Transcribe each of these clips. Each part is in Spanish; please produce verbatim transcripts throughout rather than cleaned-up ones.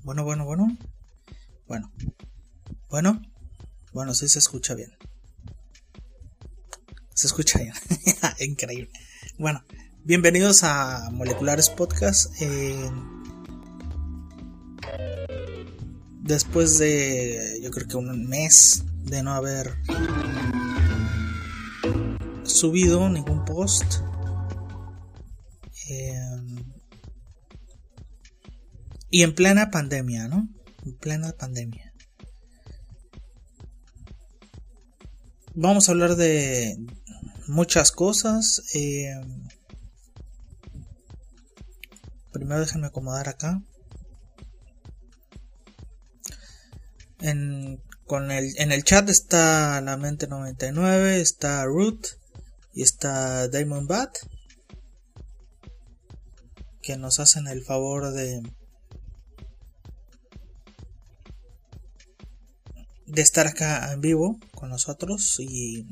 Bueno, bueno, bueno. Bueno. Bueno. Bueno, sí se escucha bien. Se escucha bien. Increíble. Bueno, bienvenidos a Moleculares Podcast. Eh, después de, yo creo que un mes de no haber subido ningún post. Eh, y en plena pandemia, ¿no? En plena pandemia. Vamos a hablar de muchas cosas. Eh, primero déjenme acomodar acá. En, con el, en el chat está La Mente noventa y nueve, está Ruth y está Damon Bat, que nos hacen el favor de de estar acá en vivo con nosotros. Y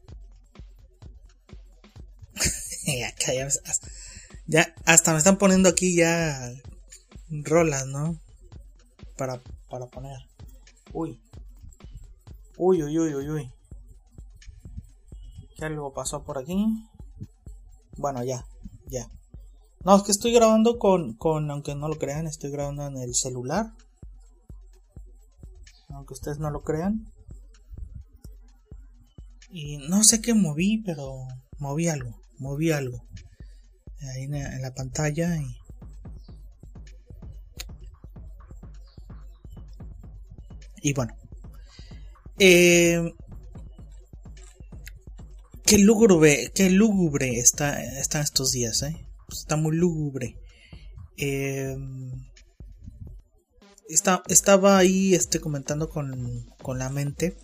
acá ya, ya hasta me están poniendo aquí ya rolas, ¿no? Para, para poner. Uy. Uy, uy, uy, uy, uy. ¿Qué algo pasó por aquí? Bueno, ya, ya. No, es que estoy grabando con, con, aunque no lo crean, estoy grabando en el celular. Aunque ustedes no lo crean. Y no sé qué moví, pero moví algo. Moví algo. Ahí en, en la pantalla. Y... y bueno. Eh, qué lúgubre, qué lúgubre está, está estos días, ¿eh? Está muy lúgubre. Eh... Está, estaba ahí este, comentando con, con la mente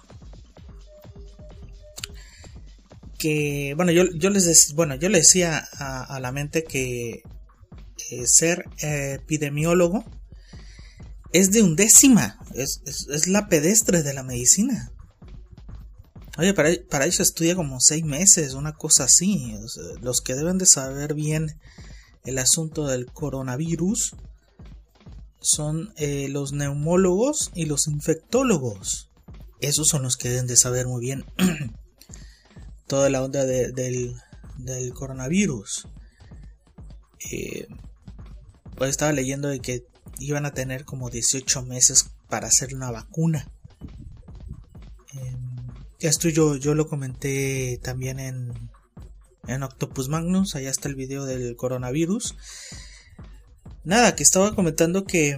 que, bueno, yo, yo les decía, bueno, yo le decía a, a la mente que eh, ser eh, epidemiólogo es de undécima, es, es, es la pedestre de la medicina. Oye, para, para eso estudia como seis meses, una cosa así. O sea, los que deben de saber bien el asunto del coronavirus son eh, los neumólogos y los infectólogos. Esos son los que deben de saber muy bien toda la onda de, del, del coronavirus. Eh, pues estaba leyendo de que iban a tener como dieciocho meses para hacer una vacuna. Eh, esto yo, yo lo comenté también en, en Octopus Magnus. Allá está el video del coronavirus. Nada, que estaba comentando que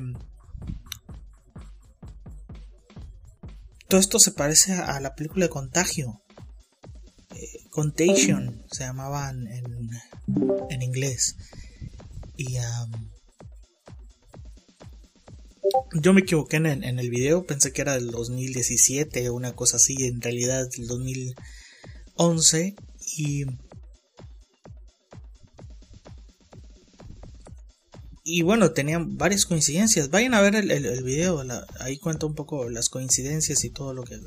todo esto se parece a la película de Contagio. Eh, Contagion se llamaba en, en, en inglés. Y um, yo me equivoqué en, en el video, pensé que era del dos mil diecisiete o una cosa así, en realidad es del dos mil once. Y... Y bueno, tenían varias coincidencias. Vayan a ver el, el, el video. La, ahí cuenta un poco las coincidencias y todo lo que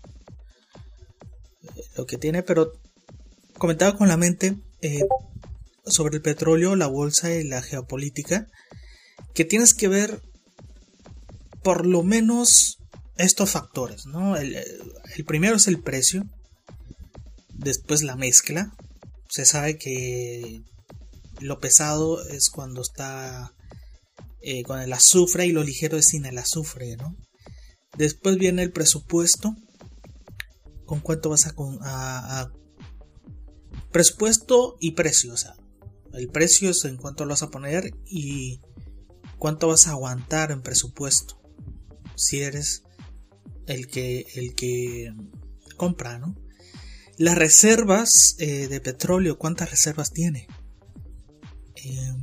lo que tiene. Pero comentaba con la mente eh, sobre el petróleo, la bolsa y la geopolítica, que tienes que ver por lo menos estos factores, ¿no? El, el primero es el precio. Después la mezcla. Se sabe que lo pesado es cuando está eh, con el azufre y lo ligero es sin el azufre, ¿no? Después viene el presupuesto. ¿Con cuánto vas a, a, a presupuesto y precio? O sea, el precio es en cuánto lo vas a poner y cuánto vas a aguantar en presupuesto. Si eres el que el que compra, ¿no? Las reservas eh, de petróleo, ¿cuántas reservas tiene? Eh,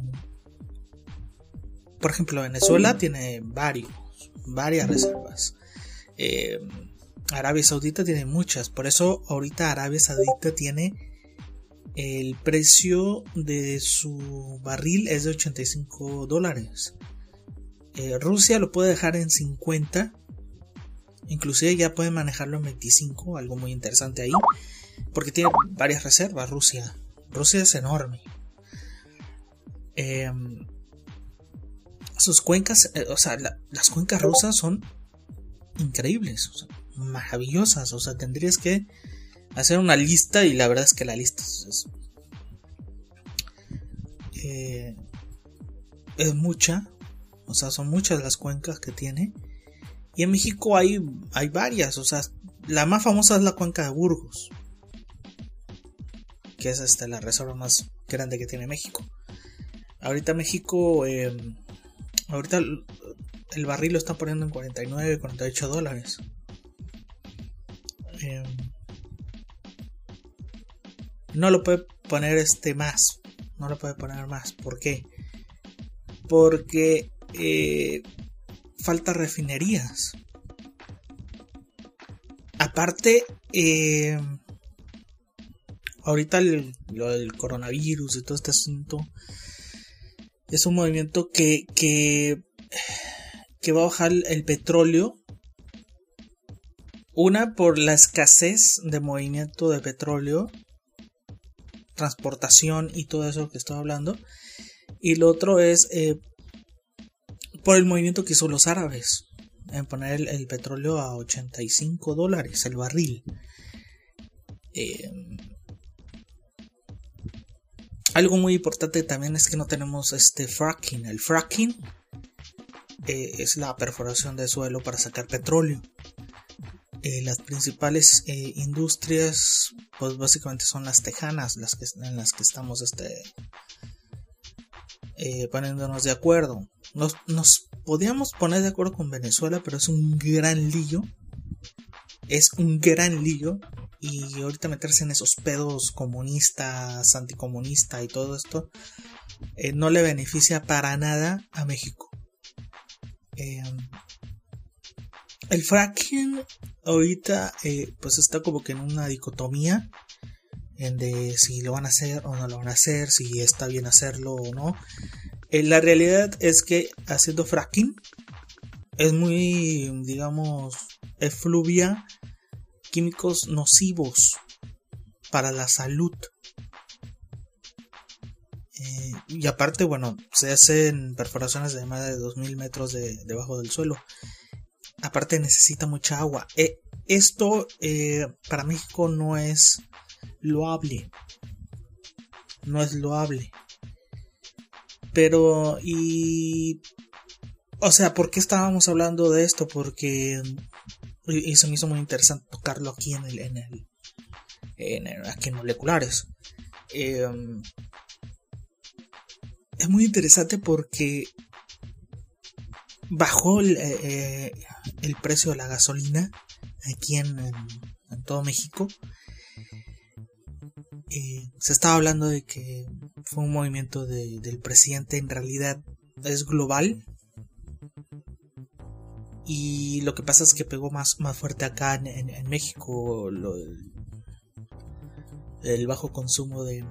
por ejemplo, Venezuela tiene varios, varias reservas. Eh, Arabia Saudita tiene muchas. Por eso ahorita Arabia Saudita tiene el precio de su barril es de ochenta y cinco dólares. Eh, Rusia lo puede dejar en cincuenta. Inclusive ya puede manejarlo en veinticinco. Algo muy interesante ahí. Porque tiene varias reservas Rusia. Rusia es enorme. Eh, sus cuencas, eh, o sea, la, las cuencas rusas son increíbles, o sea, maravillosas. O sea, tendrías que hacer una lista y la verdad es que la lista es, es, eh, es mucha. O sea, son muchas las cuencas que tiene. Y en México hay, hay varias. O sea, la más famosa es la cuenca de Burgos, que es este, la reserva más grande que tiene México. Ahorita México, eh, ahorita el, el barril lo están poniendo en cuarenta y nueve, cuarenta y ocho dólares. Eh, no lo puede poner este más, no lo puede poner más. ¿Por qué? Porque eh, falta refinerías. Aparte, eh, ahorita el, lo del coronavirus y todo este asunto es un movimiento que, que, que va a bajar el petróleo. Una, por la escasez de movimiento de petróleo, transportación y todo eso que estoy hablando. Y lo otro es eh, por el movimiento que hizo los árabes en poner el, el petróleo a ochenta y cinco dólares el barril. Eh, Algo muy importante también es que no tenemos este fracking. El fracking eh, es la perforación de suelo para sacar petróleo. Eh, las principales eh, industrias, pues básicamente son las tejanas, las que, en las que estamos este, eh, poniéndonos de acuerdo. Nos, nos podíamos poner de acuerdo con Venezuela, pero es un gran lío. Es un gran lío. Y ahorita meterse en esos pedos comunistas, anticomunistas y todo esto eh, no le beneficia para nada a México. Eh, el fracking ahorita eh, pues está como que en una dicotomía en de si lo van a hacer o no lo van a hacer, si está bien hacerlo o no. Eh, la realidad es que haciendo fracking es muy, digamos, efluvia químicos nocivos para la salud. Eh, y aparte, bueno, se hacen perforaciones de más de dos mil metros de, debajo del suelo. Aparte necesita mucha agua. Eh, esto eh, para México no es loable. No es loable. Pero, y... O sea, ¿por qué estábamos hablando de esto? Porque... Y se me hizo muy interesante tocarlo aquí en el, en el, en el aquí en Moleculares. Eh, es muy interesante porque bajó el, eh, el precio de la gasolina aquí en, en, en todo México. Eh, se estaba hablando de que fue un movimiento de, del presidente, en realidad es global. Y lo que pasa es que pegó más, más fuerte acá en, en, en México lo, el, el bajo consumo de...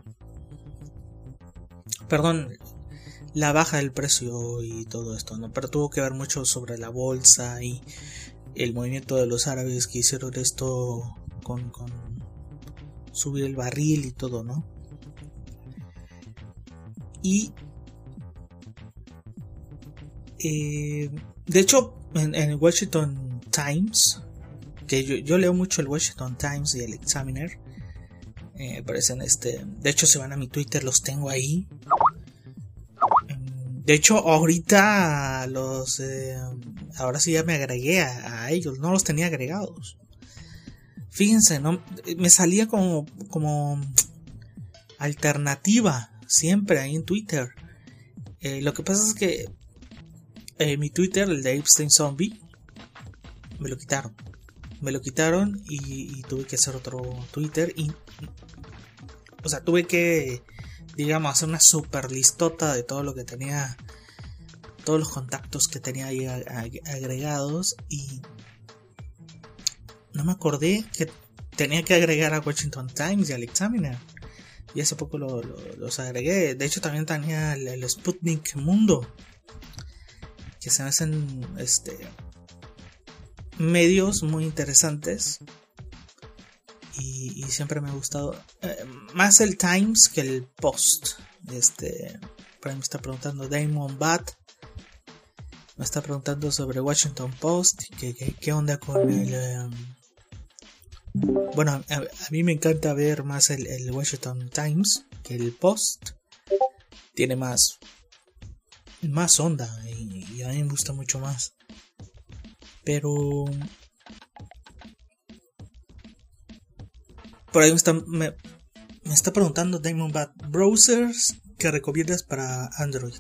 Perdón, la baja del precio y todo esto, ¿no? Pero tuvo que ver mucho sobre la bolsa y el movimiento de los árabes que hicieron esto con, con subir el barril y todo, ¿no? Y... Eh, de hecho... En el Washington Times, que yo, yo leo mucho el Washington Times y el Examiner, eh, aparecen este, de hecho se van a mi Twitter, los tengo ahí. De hecho ahorita los, eh, ahora sí ya me agregué a, a ellos, no los tenía agregados. Fíjense, no, me salía como, como alternativa siempre ahí en Twitter. Eh, lo que pasa es que Eh, mi Twitter, el de Epstein Zombie, me lo quitaron. Me lo quitaron y, y tuve que hacer otro Twitter. Y, o sea, tuve que, digamos, hacer una super listota de todo lo que tenía, todos los contactos que tenía ahí agregados. Y no me acordé que tenía que agregar a Washington Times y al Examiner. Y hace poco lo, lo, los agregué. De hecho, también tenía el, el Sputnik Mundo, que se me hacen este, medios muy interesantes y, y siempre me ha gustado eh, más el Times que el Post. Este, por ahí me está preguntando Damon Bat. me está preguntando sobre Washington Post. ¿Qué, qué, qué onda con el... Um... Bueno, a, a mí me encanta ver más el, el Washington Times que el Post. Tiene más... Más onda. Y, y a mí me gusta mucho más. Pero... Por ahí me está, me, me está preguntando Diamondback, browsers que recomiendas para Android.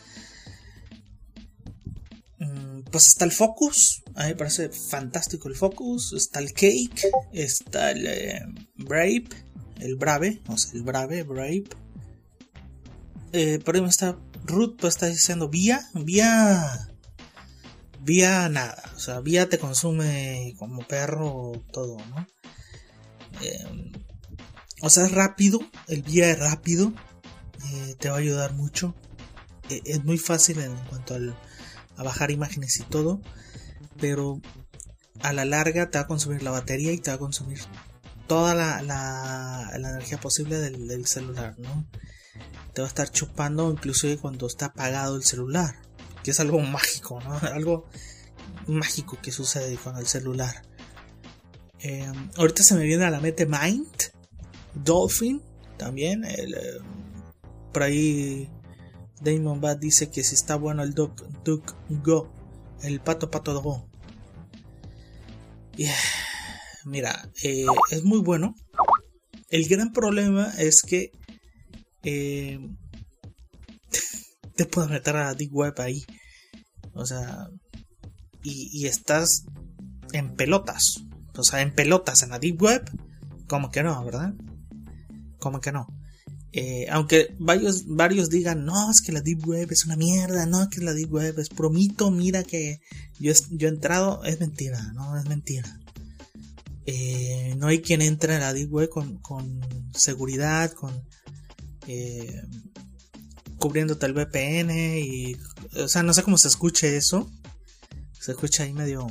Mm, pues está el Focus, a mí me parece fantástico el Focus. Está el Cake, está el eh, Brave, el Brave, o sea, el Brave, Brave. Eh, por ahí me está Root, pues está diciendo Vía, Vía, Vía nada, o sea, Vía te consume como perro todo, ¿no? Eh, o sea, es rápido, el Vía es rápido, eh, te va a ayudar mucho, eh, es muy fácil en cuanto al, a bajar imágenes y todo, pero a la larga te va a consumir la batería y te va a consumir toda la, la, la energía posible del, del celular, ¿no? Te va a estar chupando inclusive cuando está apagado el celular, que es algo mágico, ¿no? Algo mágico que sucede con el celular. Eh, ahorita se me viene a la mente Mind, Dolphin, también. El, eh, por ahí Diamondback dice que si está bueno el Duck, Duck Go, el pato pato Go. Yeah. Mira, eh, es muy bueno. El gran problema es que eh, te puedes meter a la Deep Web ahí. O sea, y, y estás en pelotas. O sea, en pelotas en la Deep Web, como que no, ¿verdad? Como que no. Eh, aunque varios, varios digan, no, es que la Deep Web es una mierda, no, que la Deep Web es promito, mira que yo, yo he entrado, es mentira, no, es mentira. Eh, no hay quien entre a la Deep Web con, con seguridad, con eh, cubriéndote el V P N y, o sea, no sé cómo se escuche eso. Se escucha ahí medio...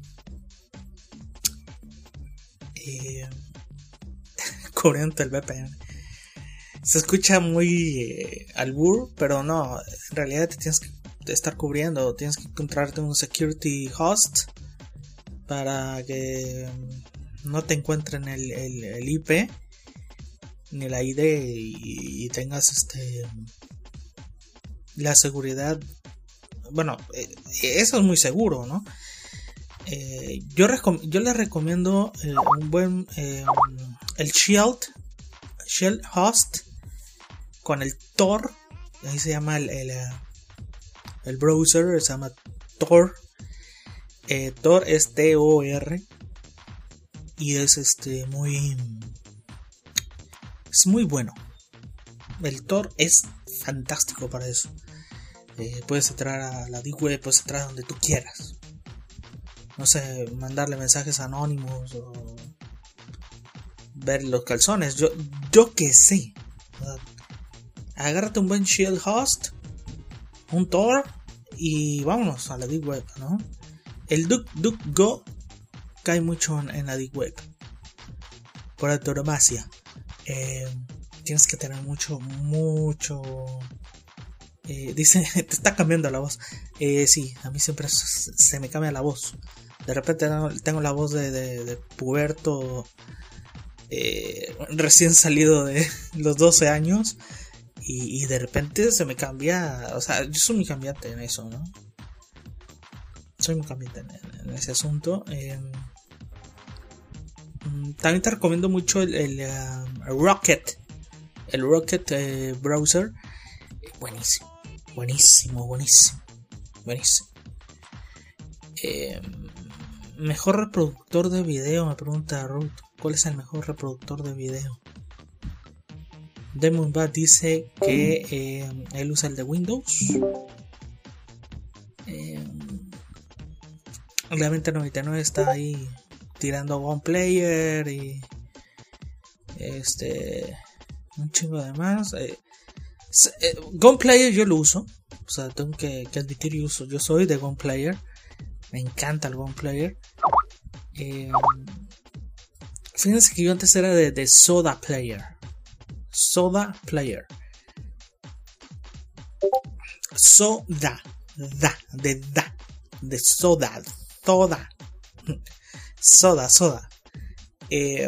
Eh, cubriendo el V P N. Se escucha muy eh, albur, pero no, en realidad te tienes que estar cubriendo, tienes que encontrarte un security host para que no te encuentren el, el, el I P ni la I D y, y tengas este la seguridad. Bueno, eh, eso es muy seguro, ¿no? Eh, yo, recom- yo les recomiendo eh, un buen eh, el Shield Shield Host con el Tor, ahí se llama el, el, el browser, se llama Tor. eh, Tor es T O R y es este muy es muy bueno. El Tor es fantástico para eso. Eh, puedes entrar a la Deep Web, puedes entrar a donde tú quieras. No sé, mandarle mensajes anónimos o ver los calzones. Yo, yo que sé. Agárrate un buen Shield Host, un Tor y vámonos a la Deep Web, ¿no? El DuckDuckGo cae mucho en, en la Deep Web. Por antonomasia. Eh, tienes que tener mucho, mucho... Eh, dice, te está cambiando la voz. Eh, sí, a mí siempre se, se me cambia la voz. De repente tengo la voz de, de, de puberto eh, recién salido de los doce años y, y de repente se me cambia. O sea, yo soy muy cambiante en eso, ¿no? Soy muy cambiante en, en ese asunto. Eh, también te recomiendo mucho el, el, uh, el Rocket. El Rocket eh, browser. Buenísimo, buenísimo, buenísimo, buenísimo. Eh, mejor reproductor de video, me pregunta Ruth. ¿Cuál es el mejor reproductor de video? Diamondback dice que eh, él usa el de Windows. Eh, obviamente noventa y nueve está ahí tirando One Player y este un chingo de más. Eh, eh, Gunplayer yo lo uso, o sea, tengo que, que admitir yo uso. Yo soy de Gunplayer, me encanta el Gunplayer. Eh, fíjense que yo antes era de, de Soda Player. Soda Player. Soda, de da, de soda, toda, soda, soda. Eh,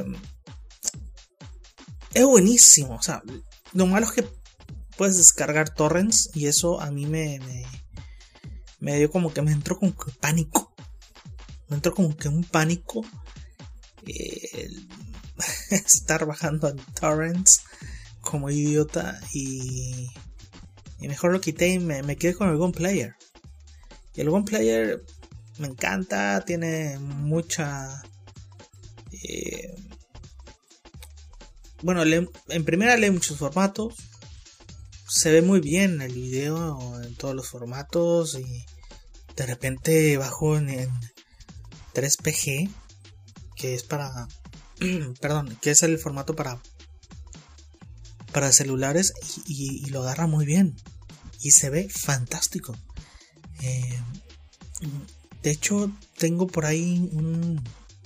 es buenísimo, o sea, lo malo es que puedes descargar torrents y eso a mí me, me, me dio como que me entró como que pánico, me entró como que un pánico eh, estar bajando en torrents como idiota y, y mejor lo quité y me, me quedé con el Gun Player. Y el Gun Player me encanta, tiene mucha eh, bueno, lee, en primera lee muchos formatos, se ve muy bien el video en todos los formatos y de repente bajo en, en tres P G, que es para perdón, que es el formato para para celulares y, y, y lo agarra muy bien y se ve fantástico. Eh, de hecho tengo por ahí un,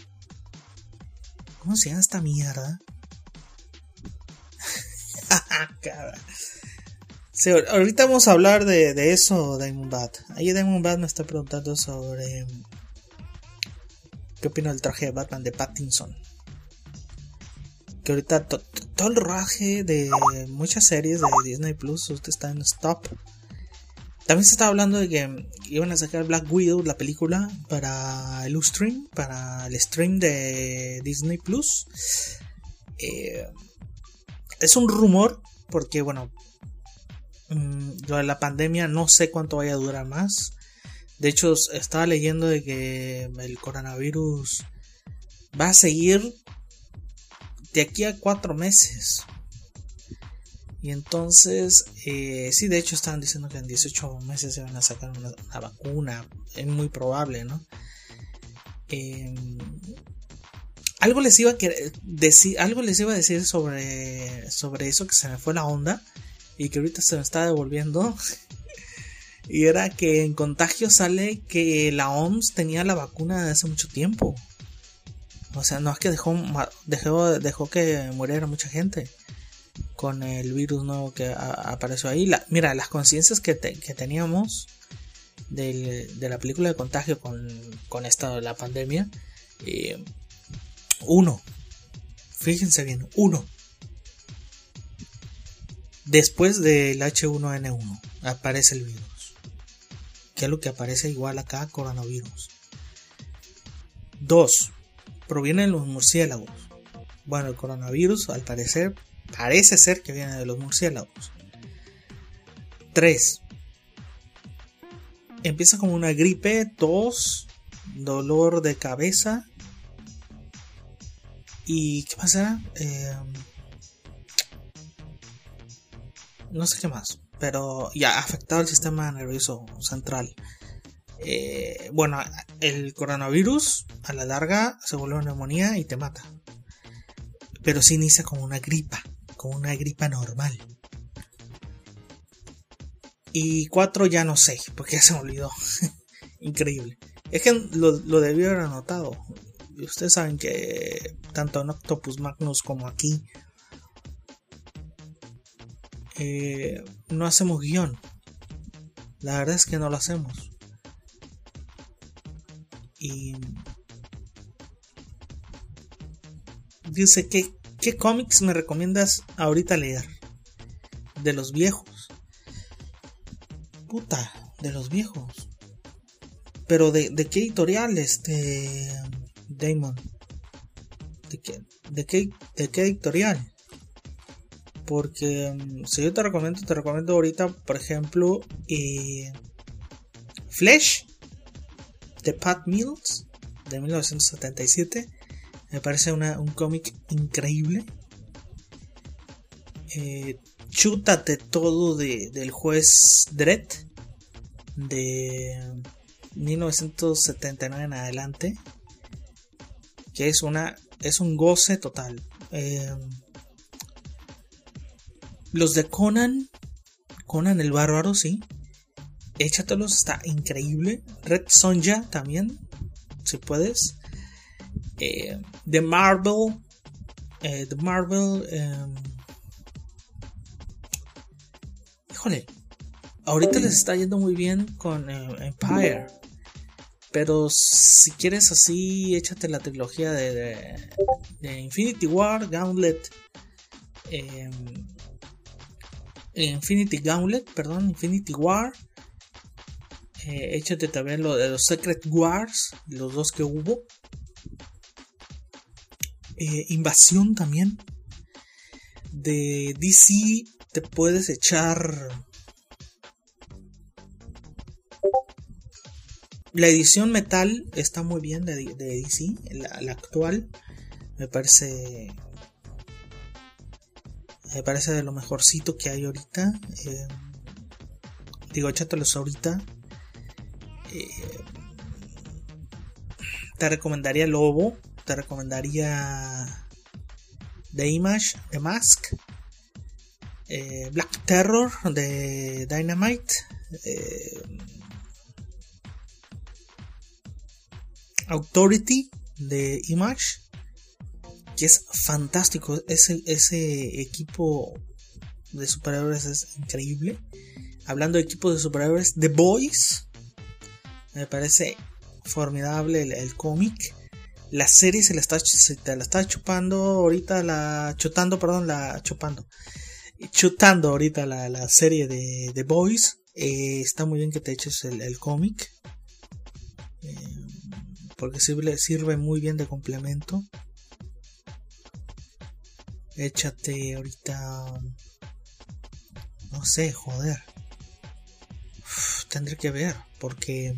¿cómo se llama esta mierda? Sí, ahorita vamos a hablar de, de eso, Diamondbat. Ahí Diamondbat me está preguntando sobre qué opino del traje de Batman de Pattinson. Que ahorita to, to, todo el rodaje de muchas series de Disney Plus está en stop. También se estaba hablando de que iban a sacar Black Widow, la película, para el Ustream, para el stream de Disney Plus. Eh, es un rumor, porque bueno, mmm, lo de la pandemia no sé cuánto vaya a durar más. De hecho, estaba leyendo de que el coronavirus va a seguir de aquí a cuatro meses. Y entonces, eh, sí, de hecho estaban diciendo que en dieciocho meses se van a sacar una, una vacuna. Es muy probable, ¿no? Eh, algo les iba a querer decir, algo les iba a decir sobre, sobre eso que se me fue la onda y que ahorita se me está devolviendo. Y era que en Contagio sale que la O M S tenía la vacuna de hace mucho tiempo. O sea, no es que dejó, dejó, dejó que muriera mucha gente con el virus nuevo que a, apareció ahí. La, mira, las conciencias que, te, que teníamos del, de la película de Contagio con, con esta de la pandemia. Eh, uno. Fíjense bien, uno. Después del H uno N uno aparece el virus. Que es lo que aparece igual acá, coronavirus. Dos. Proviene de los murciélagos. Bueno, el coronavirus al parecer parece ser que viene de los murciélagos. tres. Empieza como una gripe, tos, dolor de cabeza. ¿Y qué pasa? Eh, no sé qué más. Pero ya ha afectado el sistema nervioso central. Eh, bueno, el coronavirus a la larga se vuelve una neumonía y te mata. Pero sí inicia como una gripa, como una gripa normal. Y cuatro ya no sé, porque ya se me olvidó. Increíble. Es que lo, lo debí haber anotado. Y ustedes saben que tanto en Octopus Magnus como aquí eh, no hacemos guión. La verdad es que no lo hacemos. Y dice que ¿qué cómics me recomiendas ahorita leer? De los viejos. Puta, de los viejos. Pero de, de qué editorial, este Damon. ¿De qué, de qué, de qué editorial? Porque um, si yo te recomiendo, te recomiendo ahorita, por ejemplo, eh, Flesh de Pat Mills de mil novecientos setenta y siete. Me parece una, un cómic increíble. Eh, chútate todo de, del juez Dredd de mil novecientos setenta y nueve en adelante, que es una es un goce total. Eh, los de Conan, Conan el Bárbaro, sí, échatelos, está increíble. Red Sonja también, si puedes. Eh, de Marvel, eh, de Marvel, eh, híjole, ahorita les está yendo muy bien con eh, Empire. Pero si quieres así, échate la trilogía de, de, de Infinity War, Gauntlet. Eh, Infinity Gauntlet, perdón, Infinity War. Eh, échate también lo de los Secret Wars, los dos que hubo. Eh, Invasión también. De D C te puedes echar la edición metal, está muy bien de, de D C, la, la actual. Me parece me parece de lo mejorcito que hay ahorita. Eh, digo, échatelos ahorita. Eh, te recomendaría Lobo, te recomendaría The Image, The Mask, eh, Black Terror de Dynamite, eh, Authority de Image, que es fantástico. Ese, ese equipo de superhéroes es increíble. Hablando de equipos de superhéroes, The Boys, me parece formidable el, el cómic. La serie se la está, se te la está chupando ahorita, la chutando, perdón, la chupando, chutando ahorita la, la serie de The Boys. Eh, está muy bien que te eches el, el cómic, eh, porque sirve, sirve muy bien de complemento. Échate ahorita, no sé, joder, Uf, tendré que ver, porque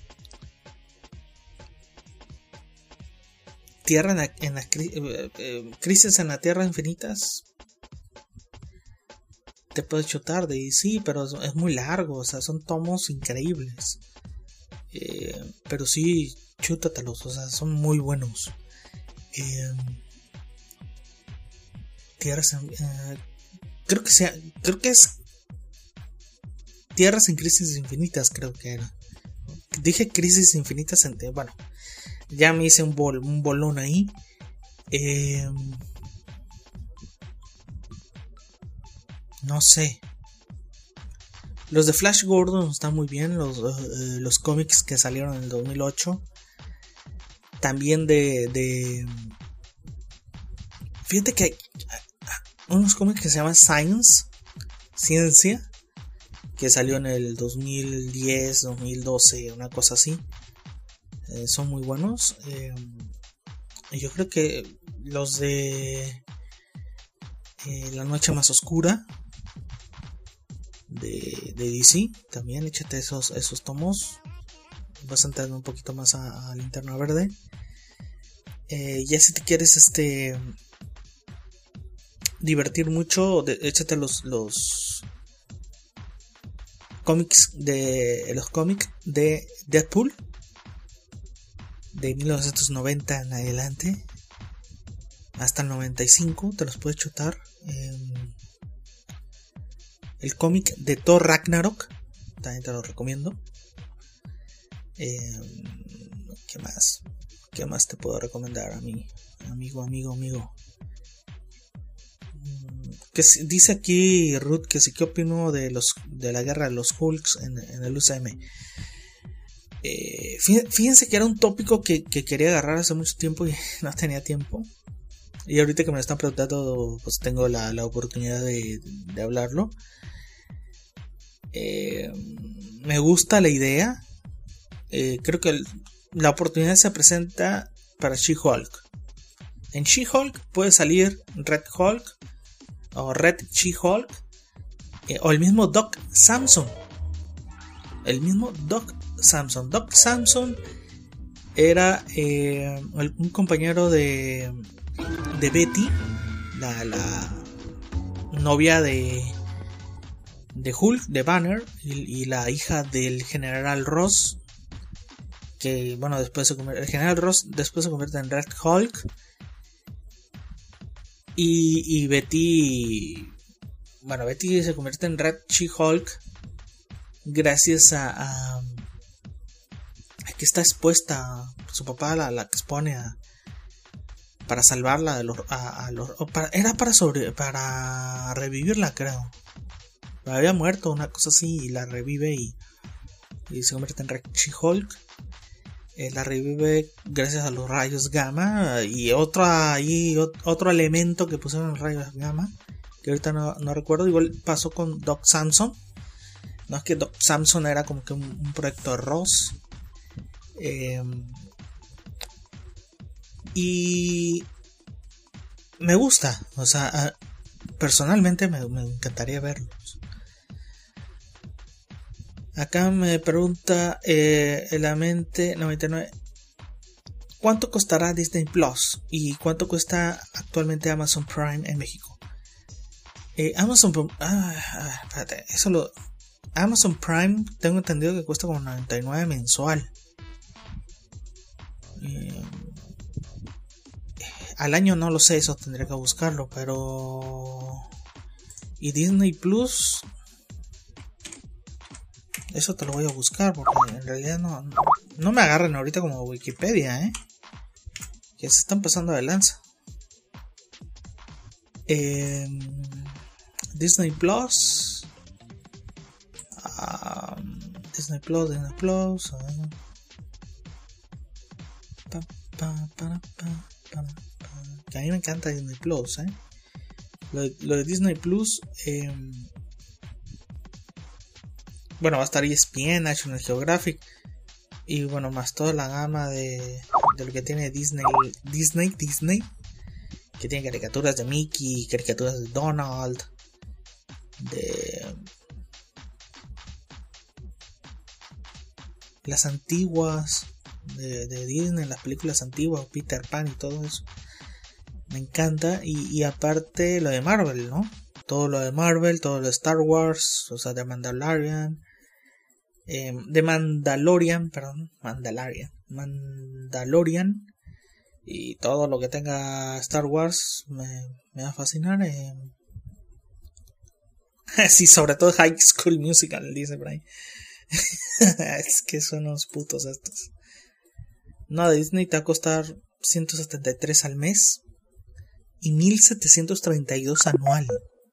Tierra en la, en la eh, eh, Crisis en la Tierra Infinitas te puedes chutar de sí, pero es, es muy largo, o sea, son tomos increíbles, eh, pero sí, chútatelos, o sea, son muy buenos. eh, Tierras en, eh, creo que sea creo que es Tierras en Crisis Infinitas, creo que era. Dije Crisis Infinitas, en, bueno, ya me hice un bol, un bolón ahí. Eh, no sé. Los de Flash Gordon están muy bien. Los, uh, los cómics que salieron en el dos mil ocho. También de, de... Fíjate que hay unos cómics que se llaman Science. Ciencia. Que salió en el dos mil diez, dos mil doce, una cosa así. Eh, son muy buenos. Eh, yo creo que los de eh, La Noche Más Oscura de, de D C, también échate esos, esos tomos. Vas a entrar un poquito más a, a Linterna Verde. Eh, ya si te quieres este divertir mucho, de, échate los los cómics de los cómics de Deadpool de mil novecientos noventa en adelante hasta el noventa y cinco, te los puedes chutar. Eh, el cómic de Thor Ragnarok también te lo recomiendo. Eh, ¿Qué más? ¿Qué más te puedo recomendar a mí? Amigo, amigo, amigo. Que dice aquí Ruth que sí, ¿qué opino de los de la guerra de los Hulks en, en el U C M? Eh, fíjense que era un tópico que, que quería agarrar hace mucho tiempo y no tenía tiempo. Y ahorita que me lo están preguntando, pues tengo la, la oportunidad de, de hablarlo. Eh, me gusta la idea. Eh, creo que el, la oportunidad se presenta para She-Hulk. En She-Hulk puede salir Red Hulk o Red She-Hulk, eh, o el mismo Doc Samson. El mismo Doc Samson. Doc Samson era eh, un compañero de, de Betty, la, la novia de, de Hulk, de Banner, y, y la hija del General Ross. Que bueno, después se convierte, el General Ross después se convierte en Red Hulk. Y, y Betty, bueno, Betty se convierte en Red She-Hulk gracias a, a, a que está expuesta, su papá la, la expone a, para salvarla de los, a, a los, para, era para sobre, para revivirla, creo, había muerto, una cosa así, y la revive y, y se convierte en She-Hulk. Eh, la revive gracias a los rayos gamma y otro, ahí, otro elemento que pusieron los rayos gamma, que ahorita no, no recuerdo. Igual pasó con Doc Samson. No es que Doc Samson era como que un, un proyecto de Ross. Eh, y me gusta, o sea, a, personalmente me, me encantaría verlos. Acá me pregunta eh, la mente noventa y nueve, ¿cuánto costará Disney Plus? ¿Y cuánto cuesta actualmente Amazon Prime en México? Eh, Amazon ah, ah, espérate, eso lo Amazon Prime tengo entendido que cuesta como noventa y nueve mensual. Eh, al año no lo sé, eso tendría que buscarlo, pero y Disney Plus, eso te lo voy a buscar porque en realidad no, no, no me agarren ahorita como Wikipedia, ¿eh? Que se están pasando de lanza. Eh, Disney Plus. Um, Disney Plus, Disney Plus. Uh, pa, pa, pa, pa, pa, pa. Que a mí me encanta Disney Plus, ¿eh? Lo de, lo de Disney Plus. Eh, Bueno, va a estar E S P N, National Geographic y bueno, más toda la gama de, de lo que tiene Disney, Disney, Disney, que tiene caricaturas de Mickey, caricaturas de Donald, de las antiguas de, de Disney, las películas antiguas, Peter Pan y todo eso. Me encanta y, y aparte lo de Marvel, ¿no? Todo lo de Marvel, todo lo de Star Wars, o sea, de Mandalorian, eh, de Mandalorian, perdón, Mandalorian, Mandalorian, y todo lo que tenga Star Wars me, me va a fascinar. Eh. Sí, sobre todo High School Musical, dice por ahí. Es que son unos putos estos. No, de Disney te va a costar ciento setenta y tres al mes y mil setecientos treinta y dos anual.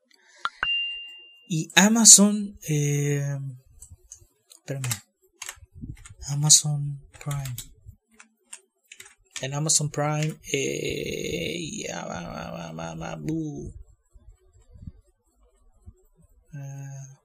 Y Amazon, eh, espérame, Amazon Prime. En Amazon Prime, eh, ya va, va, va, va, va, uh. uh,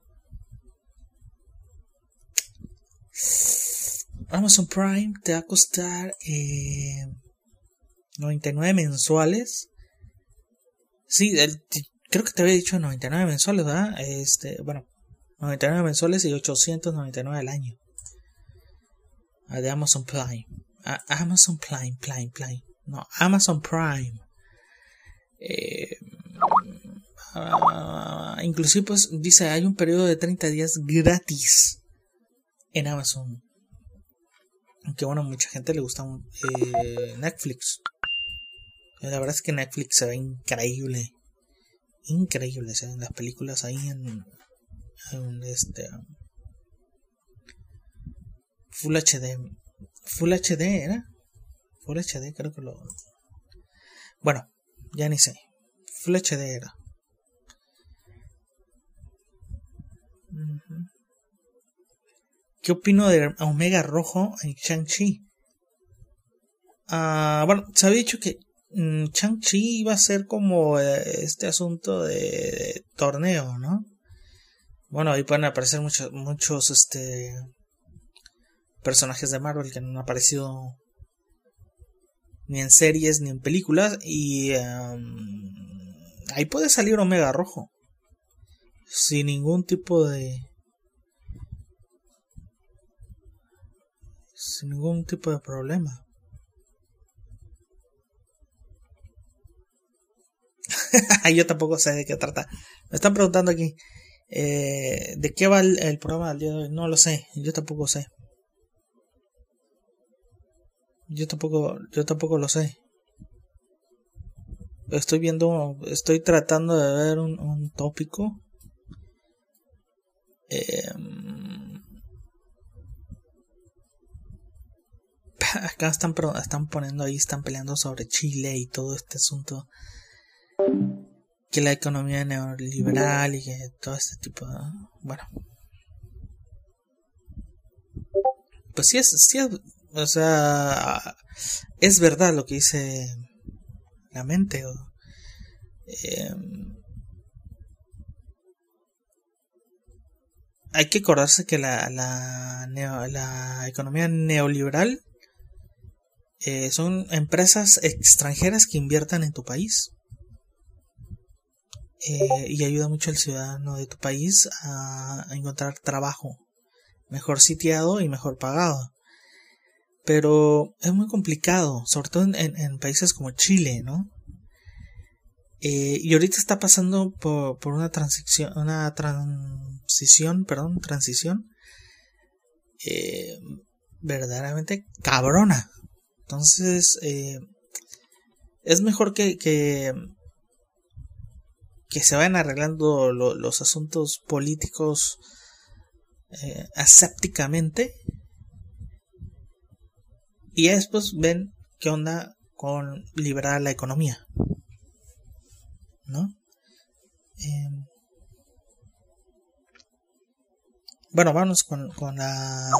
Amazon Prime te va a costar eh, noventa y nueve mensuales. Sí, el, creo que te había dicho noventa y nueve mensuales, ¿verdad? Este, bueno, noventa y nueve mensuales y ochocientos noventa y nueve al año. Ah, de Amazon Prime. Ah, Amazon Prime, Prime, Prime. No, Amazon Prime. Eh, ah, inclusive, pues, dice, hay un periodo de treinta días gratis en Amazon. Aunque, bueno, a mucha gente le gusta eh, Netflix. La verdad es que Netflix se ve increíble. Increíble, se ven las películas ahí en, en este Full H D. Full H D era. Full H D creo que lo. Bueno, ya ni sé. Full H D era. Uh-huh. ¿Qué opino de Omega Rojo en Shang-Chi? Uh, bueno, se había dicho que Shang-Chi iba a ser como este asunto de, de torneo, ¿no? Bueno, ahí pueden aparecer muchos, muchos este personajes de Marvel que no han aparecido ni en series ni en películas y um, ahí puede salir Omega Rojo sin ningún tipo de sin ningún tipo de problema. Yo tampoco sé de qué trata. Me están preguntando aquí eh, de qué va el, el programa del día de hoy. No lo sé. Yo tampoco sé. Yo tampoco, yo tampoco lo sé. Estoy viendo, estoy tratando de ver un, un tópico. Eh, acá están, están poniendo ahí, están peleando sobre Chile y todo este asunto. que la economía neoliberal y que todo este tipo de, bueno, pues sí es, sí es, o sea, es verdad lo que dice la mente. O, eh, hay que acordarse que la la, neo, la economía neoliberal eh, son empresas extranjeras que inviertan en tu país. Eh, y ayuda mucho al ciudadano de tu país a, a encontrar trabajo mejor sitiado y mejor pagado. Pero es muy complicado, sobre todo en, en, en países como Chile, ¿no? Eh, y ahorita está pasando por, por una transición, una transición, perdón, transición eh, verdaderamente cabrona. Entonces, eh, es mejor que, que que se vayan arreglando lo, los asuntos políticos eh, asépticamente, y ya después ven qué onda con liberar la economía, ¿no? Eh, bueno, vamos con, con la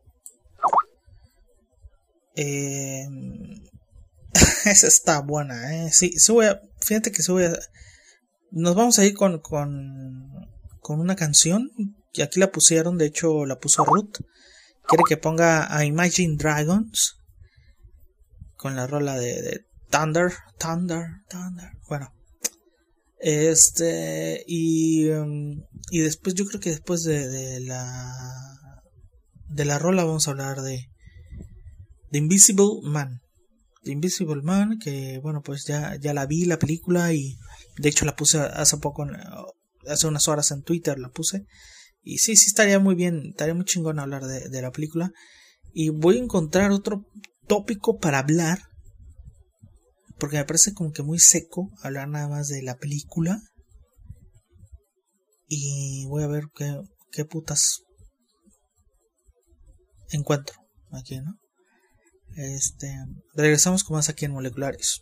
eh, esa está buena, eh. Sí, sí voy a, fíjate que sí voy a, nos vamos a ir con, con, con una canción que aquí la pusieron, de hecho la puso Ruth. Quiere que ponga a Imagine Dragons con la rola de, de Thunder, Thunder, Thunder. Bueno, este y um, y después yo creo que después de, de la de la rola vamos a hablar de The Invisible Man. The Invisible Man, que bueno, pues ya ya la vi la película y de hecho la puse hace poco, hace unas horas en Twitter la puse. Y sí, sí estaría muy bien, estaría muy chingón hablar de, de la película. Y voy a encontrar otro tópico para hablar, porque me parece como que muy seco hablar nada más de la película. Y voy a ver qué, qué putas encuentro aquí, ¿no? Este, regresamos con más aquí en Moleculares.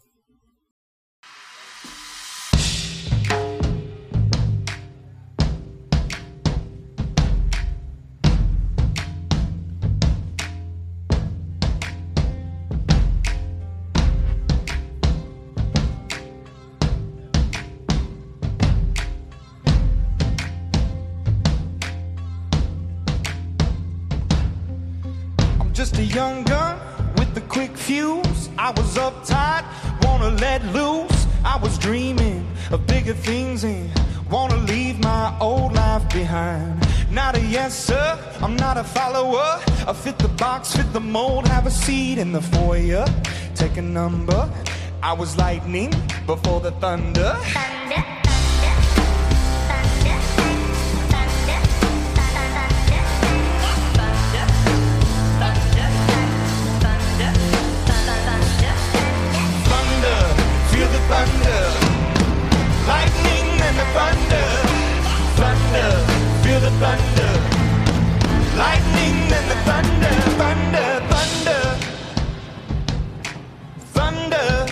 Just a young gun with the quick fuse. I was uptight, wanna let loose. I was dreaming of bigger things and wanna leave my old life behind. Not a yes sir, I'm not a follower. I fit the box, fit the mold, have a seat in the foyer. Take a number. I was lightning before the thunder. Thunder. Thunder, lightning and the thunder, thunder, feel the thunder, lightning and the thunder, thunder, thunder, thunder.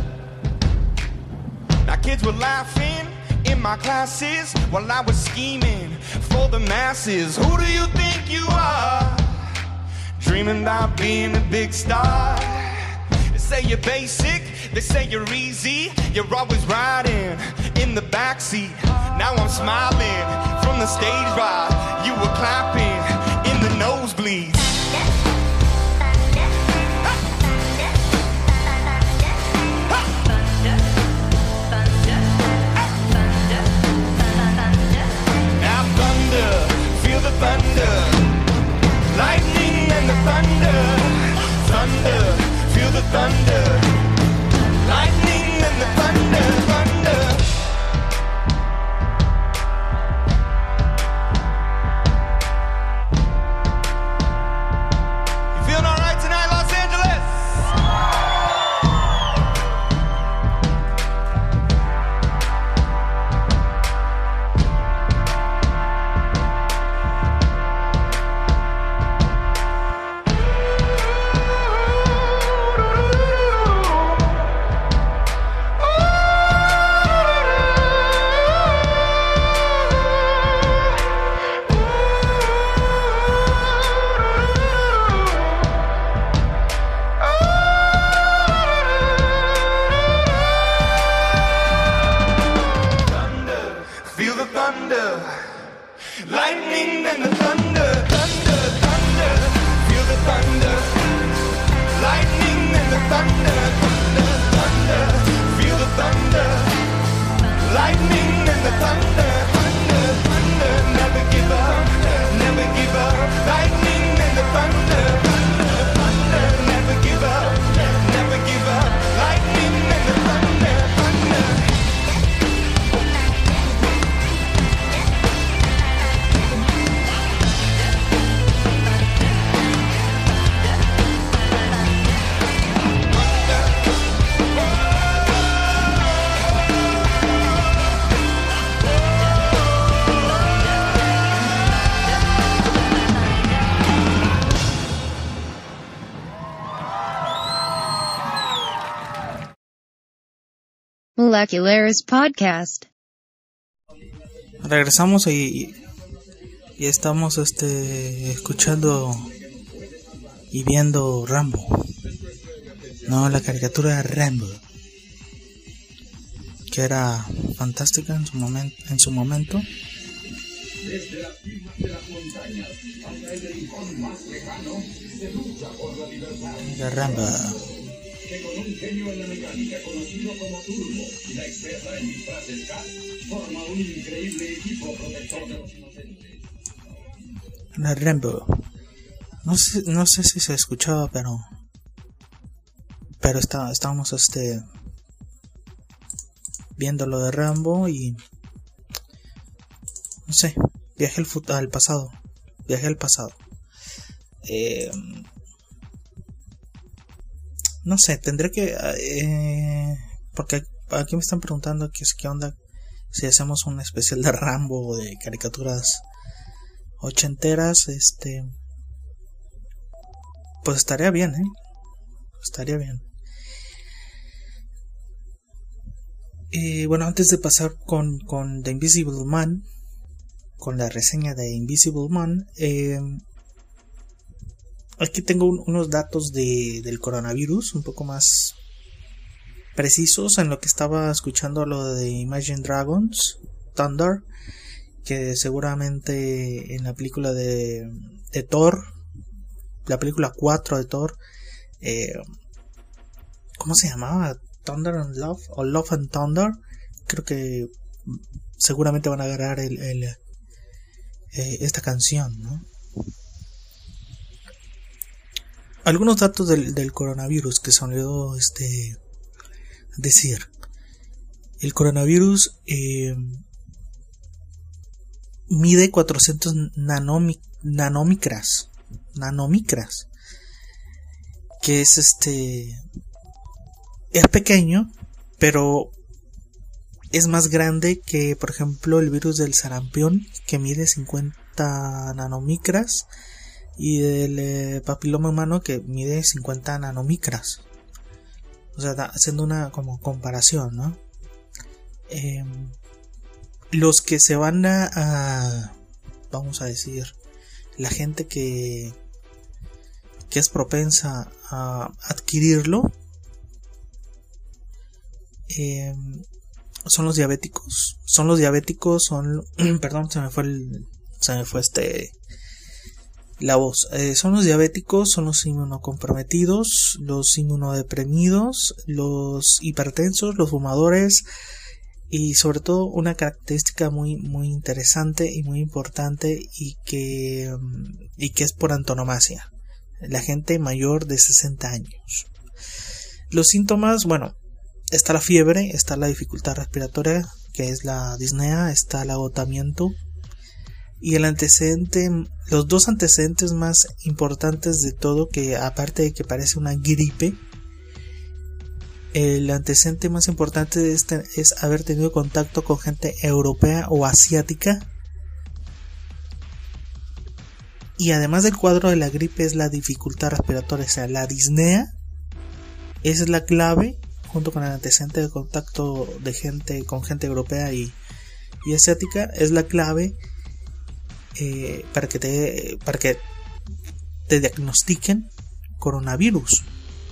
Now kids were laughing in my classes while I was scheming for the masses. Who do you think you are? Dreaming about being a big star. They say you're basic, they say you're easy. You're always riding in the backseat. Now I'm smiling from the stage ride. You were clapping in the nosebleeds. Now thunder, feel the thunder. Lightning and the thunder. Thunder, feel the thunder. Lightning and the thunder, thunder. You feeling all right tonight, Los Angeles? Moleculares Podcast. Regresamos y, y estamos este escuchando y viendo Rambo. No, la caricatura de Rambo, que era fantástica en su momento, en su momento. Desde las cimas de las montañas hasta el rincón más lejano, se lucha por la libertad. De Rambo. Que con un genio en la mecánica conocido como Turbo y la experta en disfraces Cat, forma un increíble equipo protector de los inocentes. De Rambo. No sé, no sé si se escuchaba, pero pero está, estábamos este viendo lo de Rambo y no sé, viajé al, fut- al pasado, viajé al pasado. Eh, no sé, tendré que eh, porque aquí me están preguntando qué es qué onda si hacemos un especial de Rambo o de caricaturas ochenteras, este, pues estaría bien, eh, estaría bien. Y bueno, antes de pasar con, con The Invisible Man, con la reseña de Invisible Man, eh, aquí tengo un, unos datos de, del coronavirus un poco más precisos en lo que estaba escuchando lo de Imagine Dragons, Thunder, que seguramente en la película de, de Thor, la película cuatro de Thor, eh, ¿cómo se llamaba? Thunder and Love o Love and Thunder, creo que seguramente van a agarrar el, el, eh, esta canción, ¿no? Algunos datos del, del coronavirus que se olvidó este, decir. El coronavirus eh, mide cuatrocientos nanomi- nanomicras, nanomicras, que es este... es pequeño, pero es más grande que, por ejemplo, el virus del sarampión, que mide cincuenta nanomicras, y el eh, papiloma humano, que mide cincuenta nanomicras. O sea, da, haciendo una como comparación, ¿no? Eh, los que se van a, a, vamos a decir, la gente que, que es propensa a adquirirlo, Eh, son los diabéticos. Son los diabéticos, son... perdón, se me fue el... Se me fue este... La voz. Eh, son los diabéticos, son los inmunocomprometidos, los inmunodeprimidos, los hipertensos, los fumadores y sobre todo una característica muy, muy interesante y muy importante y que, y que es por antonomasia. La gente mayor de sesenta años. Los síntomas, bueno... Está la fiebre, está la dificultad respiratoria, que es la disnea, está el agotamiento. Y el antecedente, los dos antecedentes más importantes de todo, que aparte de que parece una gripe, el antecedente más importante de este es haber tenido contacto con gente europea o asiática. Y además del cuadro de la gripe es la dificultad respiratoria, o sea, la disnea. Esa es la clave, junto con el antecedente de contacto de gente con gente europea y, y asiática, es la clave eh, para que te para que te diagnostiquen coronavirus.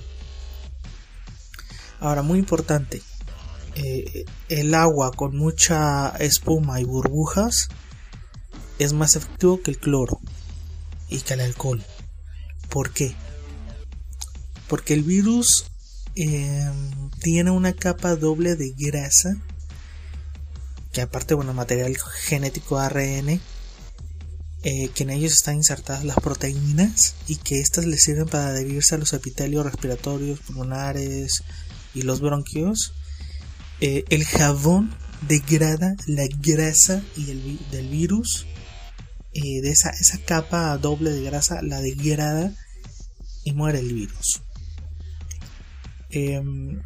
Ahora, muy importante, eh, el agua con mucha espuma y burbujas es más efectivo que el cloro y que el alcohol. ¿Por qué? Porque el virus Eh, tiene una capa doble de grasa, que aparte, bueno, material genético A R N, eh, que en ellos están insertadas las proteínas y que estas les sirven para adherirse a los epitelios respiratorios, pulmonares y los bronquios. Eh, el jabón degrada la grasa y el, del virus, eh, de esa, esa capa doble de grasa la degrada y muere el virus. Eh,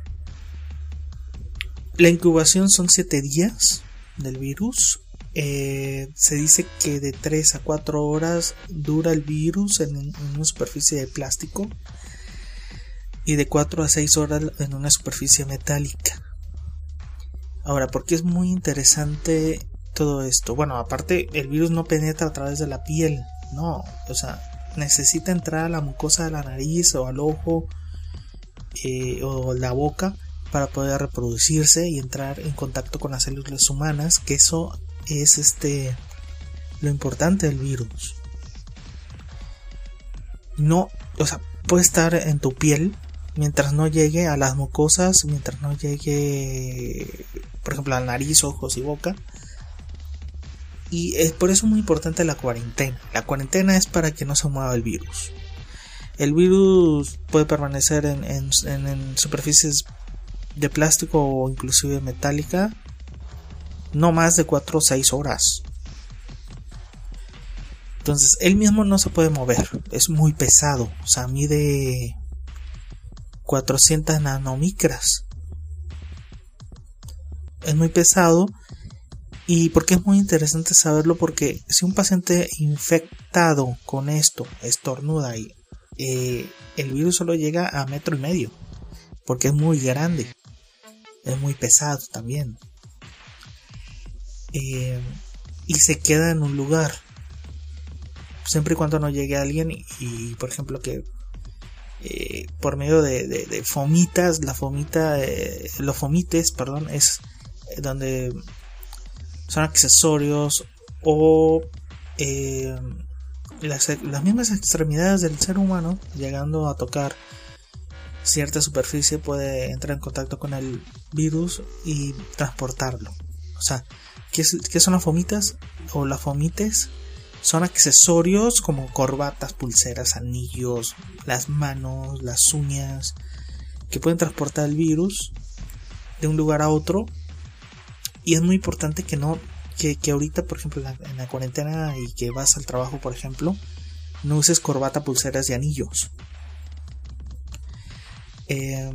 la incubación son siete días del virus. Eh, se dice que de tres a cuatro horas dura el virus en, en una superficie de plástico y de cuatro a seis horas en una superficie metálica. Ahora, ¿por qué es muy interesante todo esto? Bueno, aparte el virus no penetra a través de la piel, no, o sea, necesita entrar a la mucosa de la nariz o al ojo eh, o la boca para poder reproducirse y entrar en contacto con las células humanas, que eso es este lo importante del virus. No, o sea, puede estar en tu piel mientras no llegue a las mucosas, mientras no llegue, por ejemplo, a la nariz, ojos y boca. Y es por eso muy importante la cuarentena. La cuarentena es para que no se mueva el virus. El virus puede permanecer en, en, en, en superficies de plástico o inclusive metálica no más de cuatro o seis horas. Entonces él mismo no se puede mover, es muy pesado, o sea, mide cuatrocientas nanomicras. Es muy pesado. Y porque es muy interesante saberlo, porque si un paciente infectado con esto estornuda y eh, el virus solo llega a metro y medio, porque es muy grande, es muy pesado también, eh, y se queda en un lugar siempre y cuando no llegue alguien y, y por ejemplo que eh, por medio de, de, de fomitas, la fomita, eh, los fomites, perdón, es donde son accesorios o eh, las, las mismas extremidades del ser humano llegando a tocar cierta superficie puede entrar en contacto con el virus y transportarlo. O sea, ¿qué, es, qué son las fomitas o las fomites? Son accesorios como corbatas, pulseras, anillos, las manos, las uñas, que pueden transportar el virus de un lugar a otro. Y es muy importante que no, que, que ahorita, por ejemplo, en la, en la cuarentena y que vas al trabajo, por ejemplo, no uses corbata, pulseras y anillos. Eh,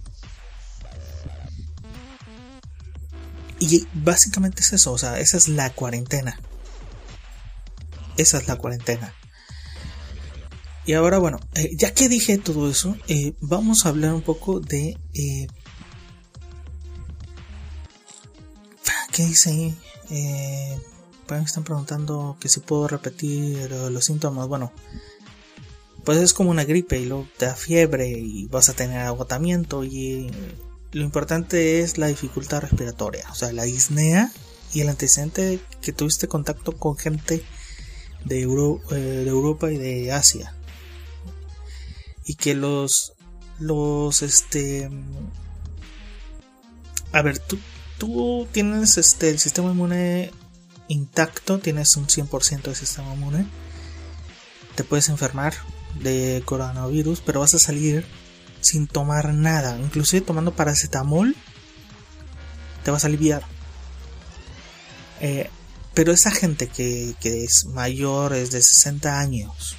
y básicamente es eso, o sea, esa es la cuarentena. Esa es la cuarentena. Y ahora, bueno, eh, ya que dije todo eso, eh, vamos a hablar un poco de... Eh, ¿Qué dice ahí? Eh, me están preguntando que si puedo repetir los síntomas. Bueno, pues es como una gripe y luego te da fiebre y vas a tener agotamiento. Y lo importante es la dificultad respiratoria, o sea, la disnea y el antecedente que tuviste contacto con gente de, Euro, eh, de Europa y de Asia. Y que los, los, este, a ver, tú. Tú tienes este, el sistema inmune intacto, tienes un cien por ciento de sistema inmune. Te puedes enfermar de coronavirus, pero vas a salir sin tomar nada. Inclusive tomando paracetamol te vas a aliviar. Eh, pero esa gente que, que es mayor, es de sesenta años,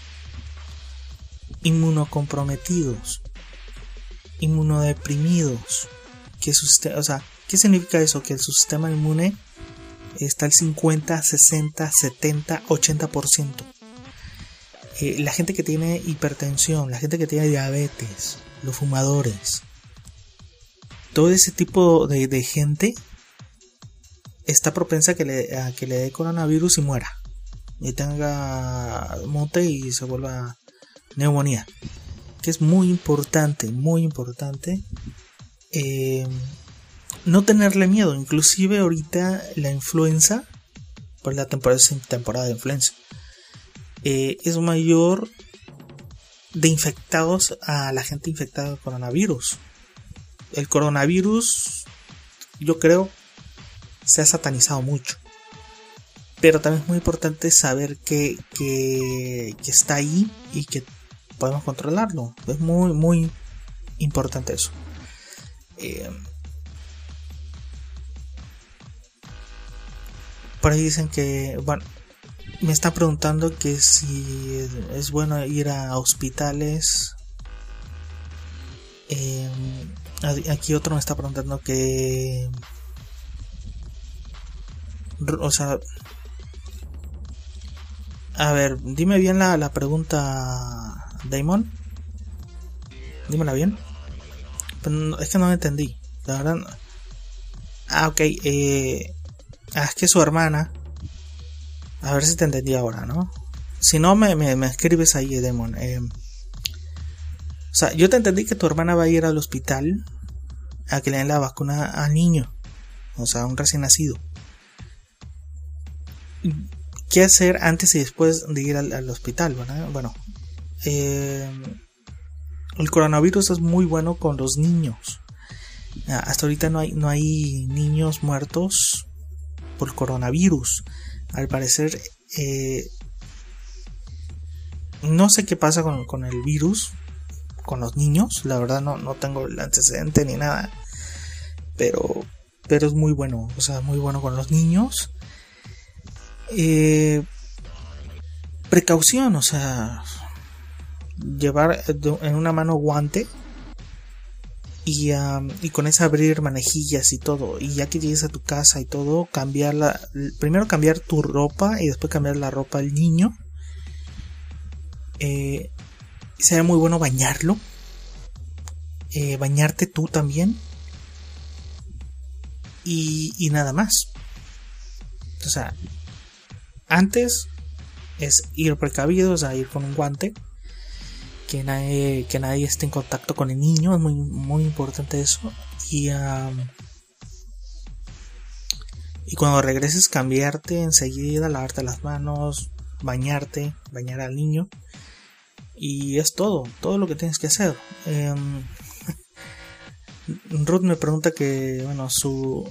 inmunocomprometidos, inmunodeprimidos, que su, o sea, ¿qué significa eso? Que su sistema inmune está al cincuenta, sesenta, setenta, ochenta por ciento. Eh, la gente que tiene hipertensión, la gente que tiene diabetes, los fumadores, todo ese tipo de, de gente está propensa a que, le, a que le dé coronavirus y muera. Y tenga mote y se vuelva neumonía. Que es muy importante, muy importante. Eh... No tenerle miedo, inclusive ahorita la influenza, por la temporada, temporada de influenza, eh, es mayor de infectados a la gente infectada con coronavirus. El coronavirus, yo creo, se ha satanizado mucho, pero también es muy importante saber que, que, que está ahí y que podemos controlarlo. Es muy, muy importante eso. Eh, Por ahí dicen que, bueno, me están preguntando que si es, es bueno ir a hospitales. Eh, aquí otro me está preguntando que, o sea, a ver, dime bien la, la pregunta, Damon. Dímela bien. Pero es que no la entendí, la verdad. Ah, ok. Eh, ah, es que su hermana. A ver si te entendí ahora, ¿no? Si no, me, me, me escribes ahí, Demon. Eh, o sea, yo te entendí que tu hermana va a ir al hospital a que le den la vacuna al niño. O sea, a un recién nacido. ¿Qué hacer antes y después de ir al, al hospital, ¿verdad? Bueno, eh, el coronavirus es muy bueno con los niños. Hasta ahorita no hay, no hay niños muertos por coronavirus. Al parecer, eh, no sé qué pasa con, con el virus, con los niños. La verdad no, no tengo el antecedente ni nada. Pero, pero es muy bueno, o sea, muy bueno con los niños. Eh, precaución, o sea, llevar en una mano guante y, um, y con esa abrir manejillas y todo, y ya que llegues a tu casa y todo, cambiarla, primero cambiar tu ropa y después cambiar la ropa al niño. Eh, sería muy bueno bañarlo, eh, bañarte tú también y, y nada más. O sea, antes es ir precavido, o sea, ir con un guante, que nadie, que nadie esté en contacto con el niño, es muy, muy importante eso. Y, um, y cuando regreses, cambiarte enseguida, lavarte las manos, bañarte, bañar al niño. Y es todo, todo lo que tienes que hacer. Um, Ruth me pregunta que, bueno, su,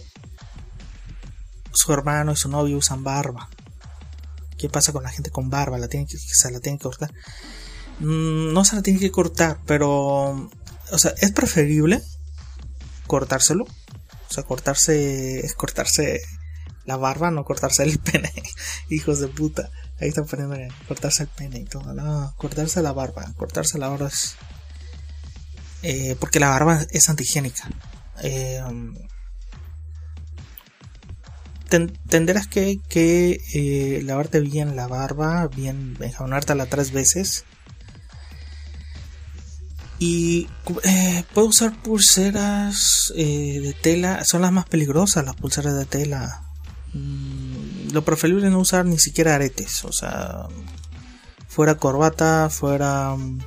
su hermano y su novio usan barba. ¿Qué pasa con la gente con barba? ¿La tienen que, ¿Se la tienen que cortar? Mm, no se la tienen que cortar, pero... O sea, es preferible cortárselo. O sea, cortarse... Es cortarse la barba, no cortarse el pene. Hijos de puta. Ahí están poniendo cortarse el pene y todo. No, cortarse la barba. Cortarse la barba es... Eh, porque la barba es antihigiénica. Eh... Tendrás que, que eh, lavarte bien la barba, bien enjabonártela tres veces. Y eh, puedo usar pulseras eh, de tela, son las más peligrosas las pulseras de tela. Mm, lo preferible es no usar ni siquiera aretes, o sea, fuera corbata, fuera um,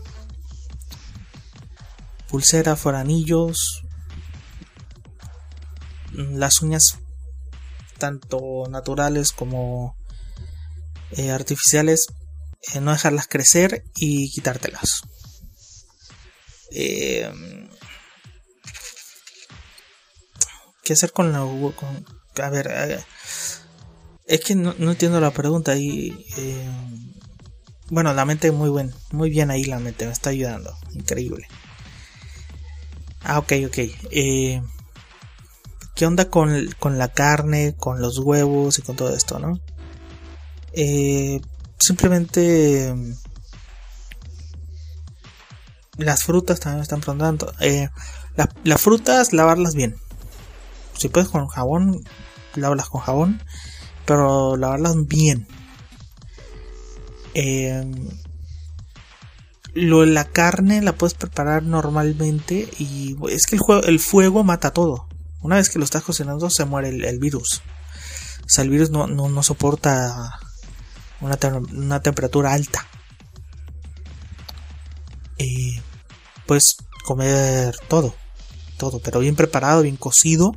pulsera, fuera anillos. Las uñas tanto naturales como eh, artificiales, eh, no dejarlas crecer y quitártelas. Eh, ¿Qué hacer con la con, a ver, eh, es que no, no entiendo la pregunta y eh, bueno, la mente muy buen, muy bien ahí, la mente me está ayudando, increíble. Ah, ok, ok. Eh, ¿Qué onda con, con la carne, con los huevos y con todo esto, no? Eh, simplemente las frutas también me están preguntando. Eh, la, las frutas, lavarlas bien. Si puedes con jabón, lávalas con jabón, pero lavarlas bien. Eh, lo, la carne la puedes preparar normalmente y es que el, juego, el fuego mata todo. Una vez que lo estás cocinando se muere el, el virus. O sea, el virus no, no, no soporta una, te- una temperatura alta. Eh, puedes comer todo. Todo, pero bien preparado, bien cocido.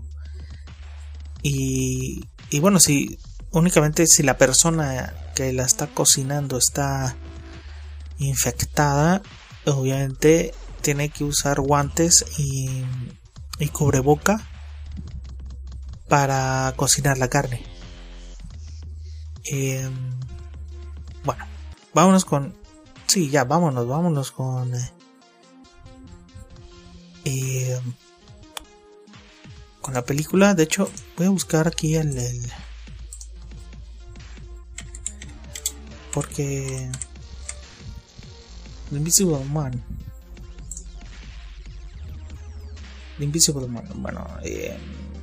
Y, y bueno, si únicamente si la persona que la está cocinando está infectada, obviamente tiene que usar guantes y, y cubreboca para cocinar la carne. Eh, bueno, vámonos con... Sí, ya, vámonos, vámonos con... Eh, eh, con la película. De hecho, voy a buscar aquí el... el porque... The Invisible Man. The Invisible Man, bueno... Eh,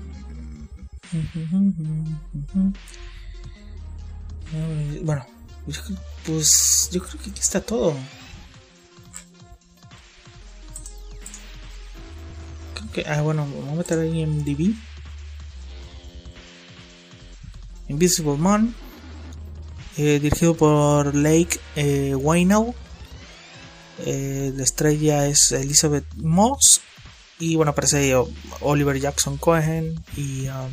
bueno, pues yo creo que aquí está todo. Creo que, ah, bueno, vamos a meter ahí en I M D B. Invisible Man, eh, dirigido por Lake eh, Whannell. Eh, la estrella es Elizabeth Moss. Y bueno, aparece Oliver Jackson Cohen y, um,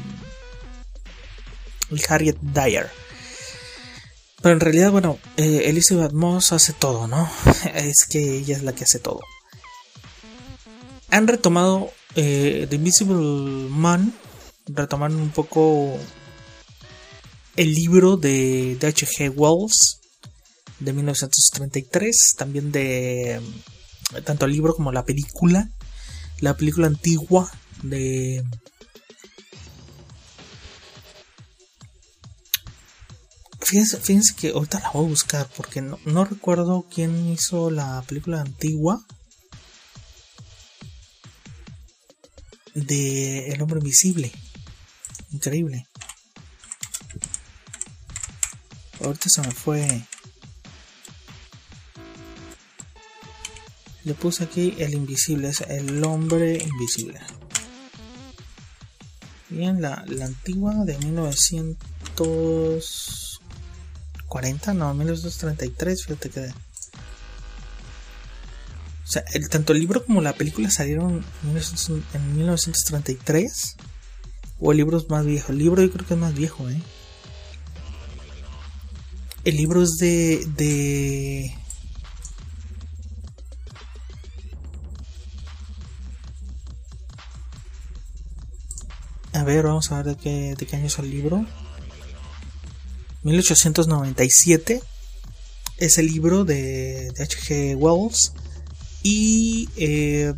y Harriet Dyer. Pero en realidad, bueno, eh, Elizabeth Moss hace todo, ¿no? Es que ella es la que hace todo. Han retomado eh, The Invisible Man. Retomaron un poco el libro de de H G Wells de mil novecientos treinta y tres. También de tanto el libro como la película. La película antigua de... Fíjense, fíjense que ahorita la voy a buscar porque no, no recuerdo quién hizo la película antigua de El Hombre Invisible. Increíble. Ahorita se me fue... Le puse aquí El Invisible, es El Hombre Invisible. Bien, la, la antigua de mil novecientos cuarenta, no, mil novecientos treinta y tres, fíjate que... O sea, el, tanto el libro como la película salieron en mil novecientos treinta y tres. O el libro es más viejo. El libro yo creo que es más viejo, ¿eh? El libro es de... de... A ver, vamos a ver de qué, de qué año es el libro. mil ochocientos noventa y siete es el libro de, de H G Wells. Y eh,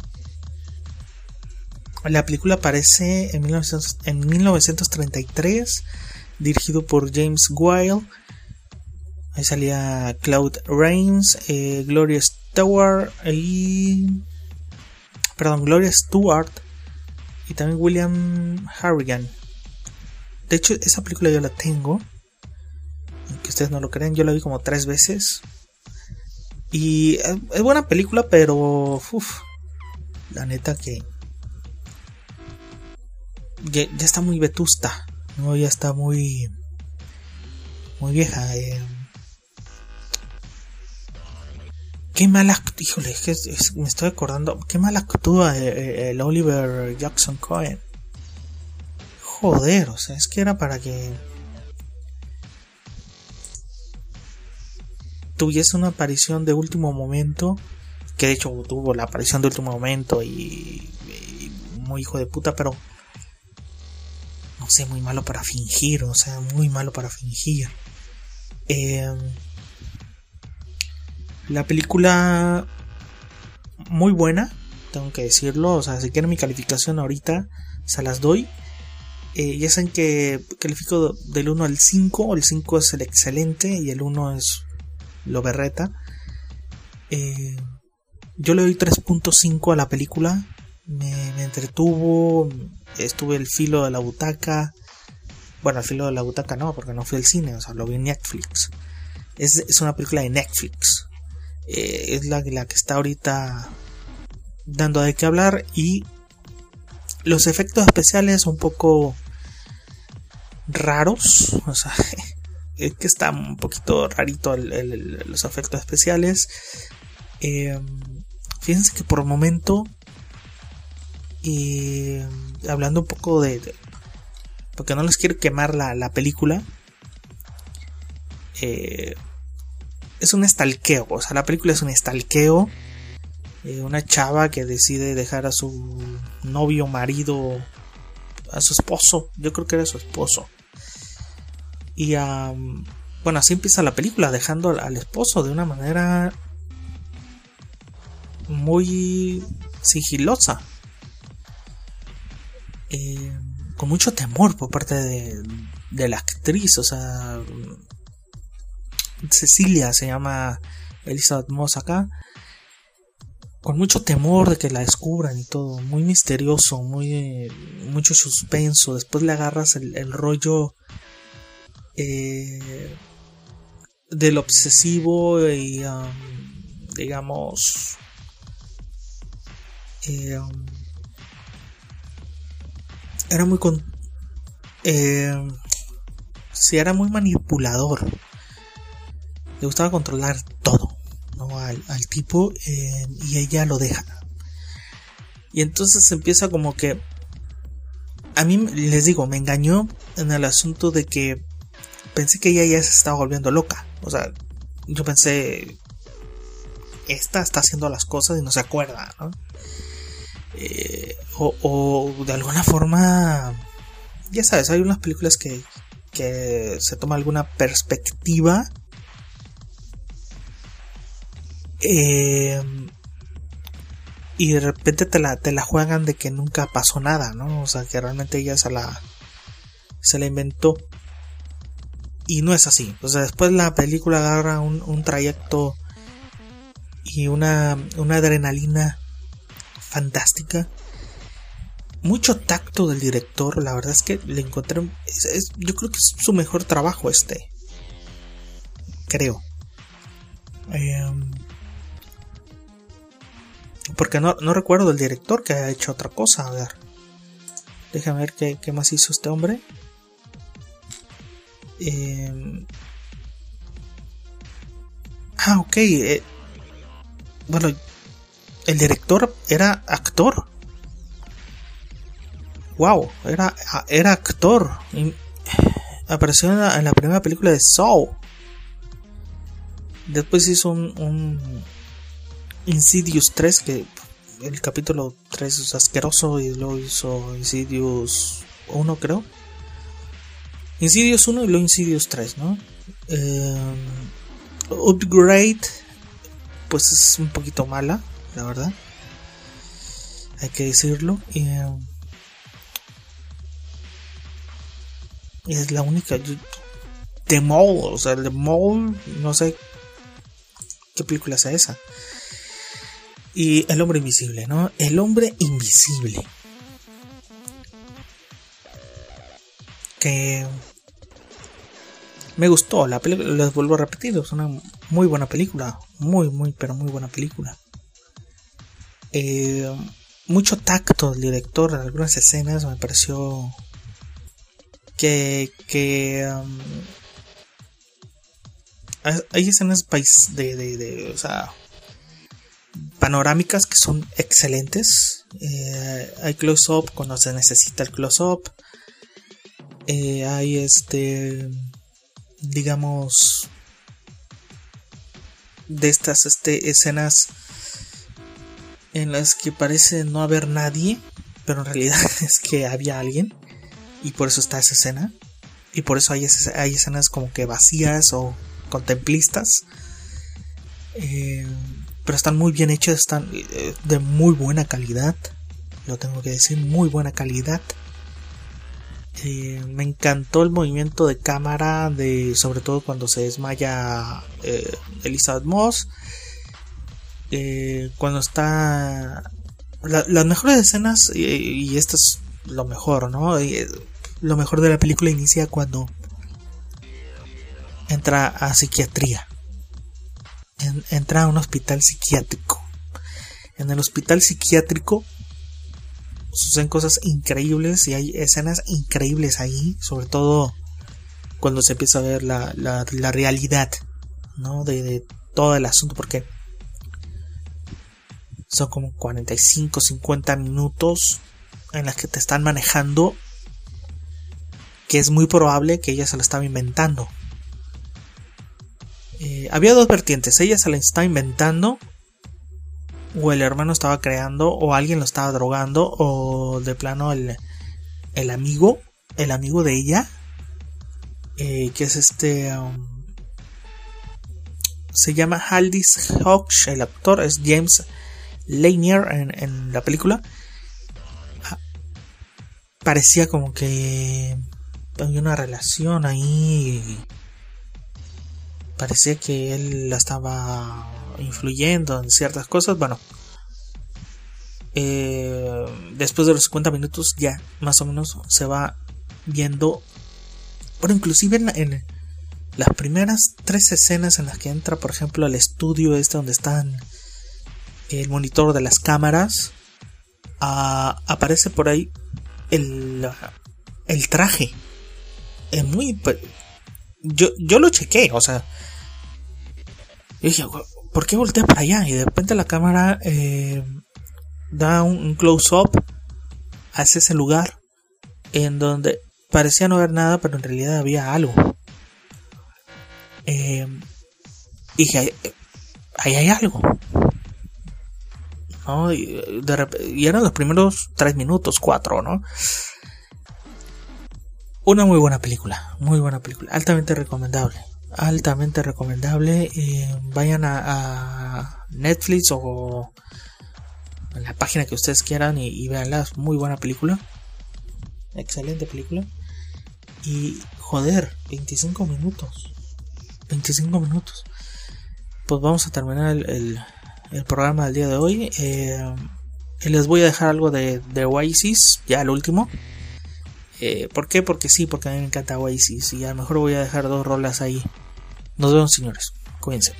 la película aparece en, mil novecientos, en mil novecientos treinta y tres, dirigido por James Whale. Ahí salía Claude Rains, eh, Gloria Stewart y... Perdón, Gloria Stewart. Y también William Harrigan. De hecho, esa película yo la tengo. Aunque ustedes no lo creen, yo la vi como tres veces. Y es buena película, pero... Uf, la neta que... Ya, ya está muy vetusta, ¿no? Ya está muy... Muy vieja. Eh. Qué mal actúa, híjole, es que es, es, me estoy acordando, qué mal actúa eh, el Oliver Jackson Cohen. Joder, o sea, es que era para que tuviese una aparición de último momento, que de hecho tuvo la aparición de último momento y, y muy hijo de puta, pero no sé, muy malo para fingir, o sea, muy malo para fingir. Eh... La película muy buena, tengo que decirlo. O sea, si quieren mi calificación ahorita, se las doy. Eh, ya saben que califico del uno al cinco. El cinco es el excelente y el uno es lo berreta. Eh, yo le doy tres punto cinco a la película. Me, me entretuvo. Estuve al filo de la butaca. Bueno, al filo de la butaca no, porque no fui al cine. O sea, lo vi en Netflix. Es, es una película de Netflix. Eh, es la, la que está ahorita dando de qué hablar. Y los efectos especiales un poco raros, o sea, es que está un poquito rarito el, el, el, los efectos especiales. Eh, fíjense que por el momento, eh, hablando un poco de, de porque no les quiero quemar la, la película, eh, es un estalqueo, o sea, la película es un estalqueo. Eh, una chava que decide dejar a su novio, marido, a su esposo, yo creo que era su esposo. Y um, bueno, así empieza la película, dejando al, al esposo de una manera muy sigilosa, eh, con mucho temor por parte de, de la actriz, o sea, Cecilia se llama Elizabeth Moss acá, con mucho temor de que la descubran y todo, muy misterioso, muy mucho suspenso. Después le agarras el, el rollo eh, del obsesivo y um, digamos eh, um, era muy con, eh, sí, era muy manipulador. Le gustaba controlar todo, ¿no? Al, al tipo, eh, y ella lo deja. Y entonces empieza como que... A mí, les digo, me engañó en el asunto de que pensé que ella ya se estaba volviendo loca. O sea, yo pensé... Esta está haciendo las cosas y no se acuerda, ¿no? Eh, o, o de alguna forma... Ya sabes, hay unas películas que, que se toma alguna perspectiva... Eh, y de repente te la, te la juegan de que nunca pasó nada, ¿no? O sea, que realmente ella se la se la inventó. Y no es así. O sea, después la película agarra un, un trayecto y una, una adrenalina fantástica. Mucho tacto del director. La verdad es que le encontré... Es, es, yo creo que es su mejor trabajo este. Creo. Eh, Porque no, no recuerdo el director que haya hecho otra cosa. A ver, déjame ver qué, qué más hizo este hombre. Eh... Ah, ok. Eh... Bueno, el director era actor. Wow, era, era actor. Y apareció en la, en la primera película de Saw. Después hizo un... un Insidious tres, que el capítulo tres es asqueroso, y luego hizo Insidious uno, creo. Insidious uno y luego Insidious tres, ¿no? Eh, Upgrade, pues es un poquito mala, la verdad. Hay que decirlo. Y, eh, es la única. The Mole, o sea, The Mole, no sé qué película es esa. Y El hombre invisible, ¿no? El hombre invisible. Que me gustó la película, les vuelvo a repetir, es una muy buena película. Muy, muy, pero muy buena película. Eh, mucho tacto del director en algunas escenas. Me pareció que... que um, hay escenas de, de, de, o sea, panorámicas que son excelentes. Eh, hay close-up cuando se necesita el close-up. Eh, hay este, digamos, de estas este, escenas en las que parece no haber nadie, pero en realidad es que había alguien, y por eso está esa escena. Y por eso hay, hay escenas como que vacías o contemplistas. Eh, pero están muy bien hechas, están de muy buena calidad, lo tengo que decir, muy buena calidad. Eh, me encantó el movimiento de cámara, de sobre todo cuando se desmaya eh, Elizabeth Moss, eh, cuando está la, las mejores escenas, y, y esto es lo mejor, ¿no? Y, lo mejor de la película inicia cuando entra a psiquiatría. En, entra a un hospital psiquiátrico. En el hospital psiquiátrico suceden cosas increíbles y hay escenas increíbles ahí, sobre todo cuando se empieza a ver la, la, la realidad, ¿no? De, de todo el asunto, porque son como cuarenta y cinco, cincuenta minutos en las que te están manejando que es muy probable que ella se la estaba inventando. Eh, había dos vertientes: ella se la estaba inventando, o el hermano estaba creando, o alguien lo estaba drogando, o de plano el, el amigo, el amigo de ella, eh, que es este, um, se llama Aldis Hodge, el actor es James Lanier en, en la película. Parecía como que había una relación ahí. Parecía que él la estaba influyendo en ciertas cosas. Bueno, eh, después de los cincuenta minutos ya más o menos se va viendo. Bueno, inclusive en, la, en las primeras tres escenas en las que entra, por ejemplo, al estudio este donde están el monitor de las cámaras, uh, aparece por ahí el, el traje. Es muy, yo, yo lo chequé, o sea, yo dije, ¿por qué voltea para allá? Y de repente la cámara eh, da un, un close-up hacia ese lugar en donde parecía no haber nada, pero en realidad había algo. Eh, y dije, ahí hay algo. ¿No? Y, de repente, y eran los primeros tres minutos, cuatro, ¿no? Una muy buena película, muy buena película, altamente recomendable, altamente recomendable. Eh, vayan a, a Netflix o en la página que ustedes quieran y, y veanla, es muy buena película, excelente película. Y joder, veinticinco minutos, veinticinco minutos. Pues vamos a terminar el, el, el programa del día de hoy. Eh, les voy a dejar algo de, de Oasis, ya el último. Eh, ¿Por qué? Porque sí, porque a mí me encanta Oasis y a lo mejor voy a dejar dos rolas ahí. Nos vemos, señores, cuídense.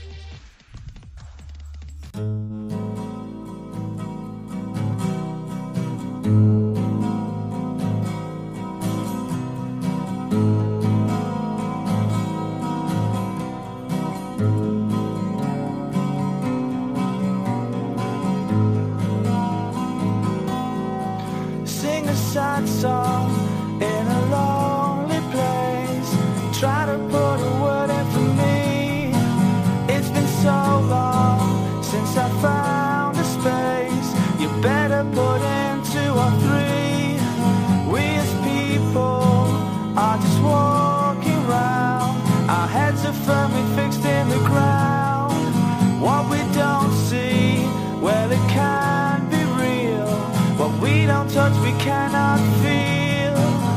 Sing a sad song in a lonely place. Try to put a word in for me. It's been so long since I found a space. You better put in two or three. We as people are just walking round. Our heads are firmly fixed in the ground. What we don't see, well, it can be real. What we don't touch, we cannot feel.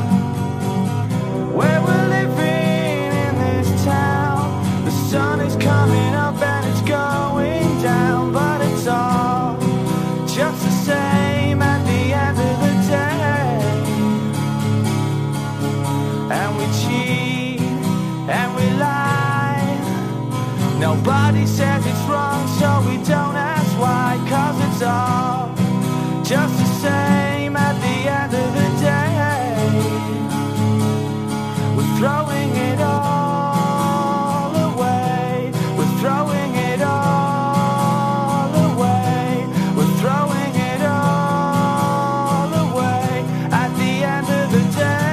Where we're living in this town, the sun is coming up and it's going down, but it's all just the same at the end of the day. And we cheat and we lie. Nobody says it's wrong, so we don't ask why, 'cause it's all just the same at the end of the day. We're throwing it all away. We're throwing it all away. We're throwing it all away at the end of the day.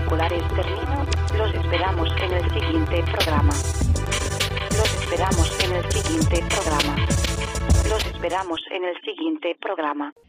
particulares termino. Los esperamos en el siguiente programa. Los esperamos en el siguiente programa. Los esperamos en el siguiente programa.